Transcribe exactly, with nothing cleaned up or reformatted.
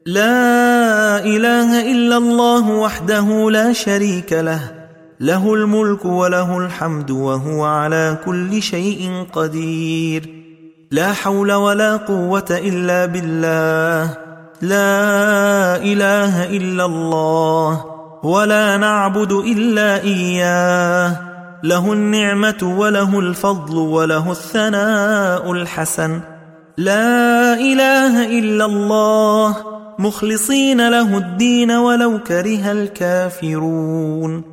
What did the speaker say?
لا إله إلا الله وحده لا شريك له، له الملك وله الحمد وهو على كل شيء قدير. لا حول ولا قوة إلا بالله. لا إله إلا الله ولا نعبد إلا إياه، له النعمة وله الفضل وله الثناء الحسن. لا إله إلا الله مخلصين له الدين ولو كره الكافرون.